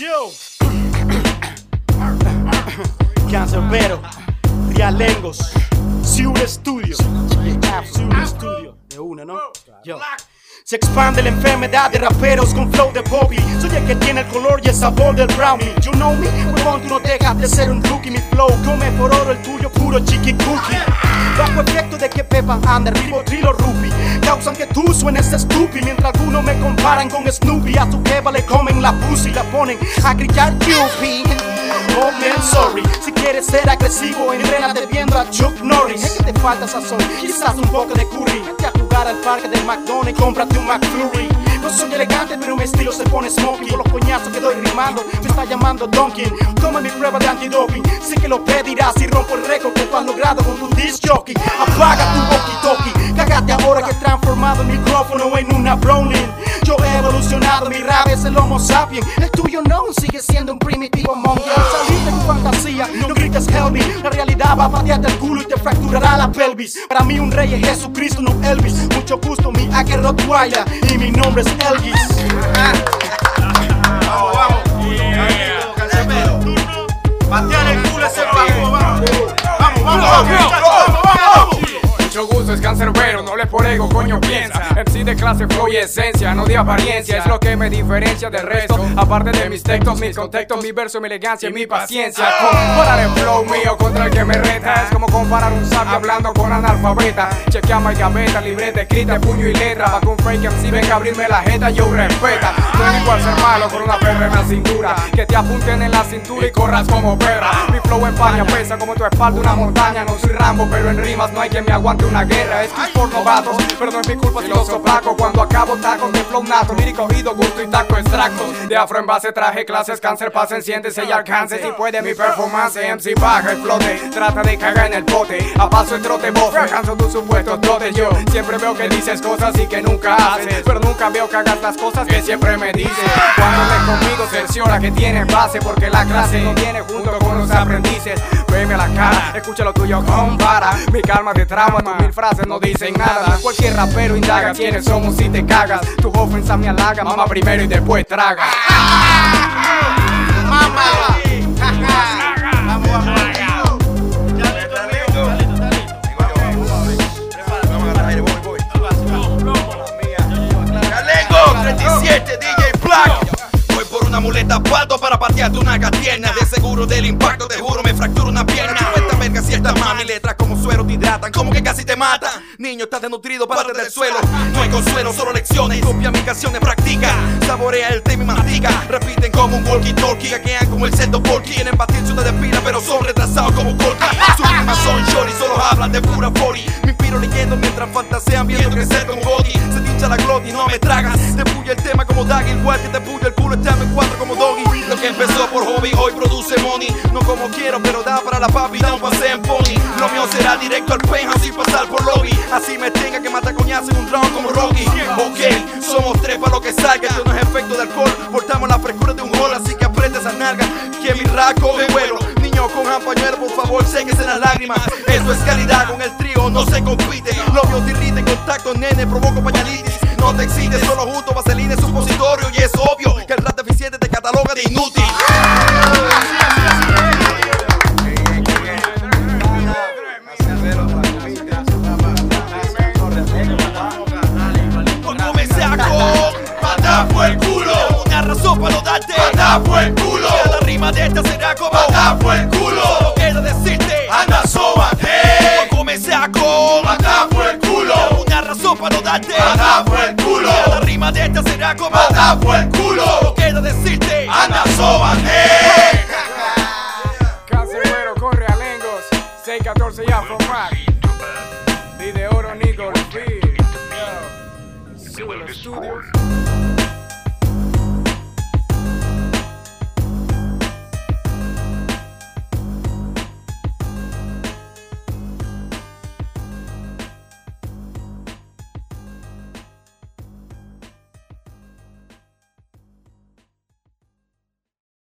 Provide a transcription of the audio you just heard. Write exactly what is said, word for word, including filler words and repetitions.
Yo. Cancerbero, Realengos, Siure Studio, Siure Studio, de una, ¿no? Yo. Se expande la enfermedad de raperos con flow de Bobby. Soy el que tiene el color y el sabor del brownie. You know me, huevón, tú no dejas de ser un rookie. Mi flow come por oro, el tuyo puro chiqui cookie. Bajo efecto de que Pepa anda, Ribotril o Rupi causan que tú suenes estúpido. Mientras algunos me comparan con Snoopy, a tu jeva le comen la pussy y la ponen a gritar Yuppie. Oh man, sorry. Si quieres ser agresivo, entrénate viendo a Chuck Norris. Es que te falta sazón, quizás un poco de curry. Vete a jugar al parque del McDonald's y cómprate un McFlurry. No soy elegante, pero mi estilo se pone smoky. Por los coñazos que doy rimando, me está llamando Donkey. Toma mi prueba de antidoping. Sé que lo pedirás y rompo el récord que tú has logrado con tu disc jockey. Apaga tu walkie-talkie. Cágate ahora que he transformado el micrófono en una Browning. Yo he evolucionado, mi rap es el Homo sapiens. El tuyo no, sigue siendo un primitivo monkey. Al salir de tu fantasía, no grites help me. La realidad va a patearte el culo y te fracturará la pelvis. Para mí un rey es Jesucristo, no Elvis. Mucho gusto, mi Ake Rottweiler y mi nombre es Elvis. Vamos, vamos. Cancerbero. Patear el culo ese pago, vamos. Vamos, vamos, vamos, vamos, vamos. Mucho gusto, es Cancerbero, no le por ego, coño piensa. M C de clase, flow y esencia, no de apariencia. Es lo que me diferencia del resto. Aparte de mis textos, mis contextos, mi verso, mi elegancia y mi paciencia. Comparar el flow mío contra el que me reta es como comparar un sabio hablando con analfabeta. Chequea my gaveta, libreta escrita, puño y letra. Pa' que un fake M C venga a abrirme la jeta, yo respeta. No es igual ser malo con una perra en la cintura, que te apunten en la cintura y corras como perra. Mi flow empaña, pesa como tu espalda una montaña. No soy Rambo, pero en rimas no hay quien me aguante una guerra. Es que es por novatos, pero no es mi culpa si los opaco. Cuando acabo tacos de flow nato, lírico oído, gusto y taco extractos. De afro en base traje clases, cáncer pasa, enciéndese y alcance. Si puede mi performance, M C baja el flote. Trata de cagar en el pote, a paso el trote bofe. Canso tus supuestos dotes. Yo siempre veo que dices cosas y que nunca haces, pero nunca veo que hagas las cosas que siempre me dices. Cuando estés conmigo cerciora que tienes base, porque la clase no viene junto con los aprendices. Veme a la cara, escucha lo tuyo, compara. Mi calma te trama, tus mil frases no dicen nada. Cualquier rapero indaga quiénes somos si te cagas. Tu ofensa me halaga, mamá primero y después traga. Mamá. Vamos, vamos. treinta y siete, D J Black. Voy por una muleta pato para patearte una tierna. De seguro del impacto, te juro, me fracturo una pierna. Esta verga cierta mami, letras como suero te hidratan, como que casi te matan. Niño, estás desnutrido, parte del suelo. No hay consuelo, solo lecciones. Copia mis canciones, practica. Saborea el tema y mastica. Repiten como un walkie-talkie. Hackean como el cerdo porky. Tienen paciencia de pila, pero son retrasados como Colky. Sus rimas son shorty, solo hablan de pura forty. Me inspiro leyendo mientras fantasean viendo crecer como Boggy. Se tincha la gloria y no me tragas. Te puya el tema como Daggy, igual que te puya el culo, echame en cuatro como Doggy. Lo que empezó por hobby hoy produce money. No como quiero, pero da para la papi, da un paseo en pony. Lo mío será directo al penthouse sin pasar por lobby. Así me tenga que matar coñazo en un round como Rocky. Ok, somos tres para lo que salga. Esto no es efecto de alcohol, portamos la frescura de un gol. Así que aprieta esa nalga, que mi rap coge vuelo. Niño con pañuelo, por favor, séquese las lágrimas. Eso es calidad, con el trío no se compite. Lo mío te irrita en contacto, nene, provoco pañalitis. No te excites, solo junto vaselina es supositorio. Y es obvio que el rap deficiente te cataloga de inútil. Por el culo, una razón para no darte. Anda por el culo, cada rima de esta será como anda por el culo. Solo quiero decirte, anda sóbate. No comencé a con anda por el culo, una razón para no darte. Anda por el culo, cada rima de esta será como anda por el culo. Solo quiero decirte, anda sóbate. Cancerbero con Realengos, seis catorce y Afro Mac. D de Oro, Nico, Repeat. Siure Studios.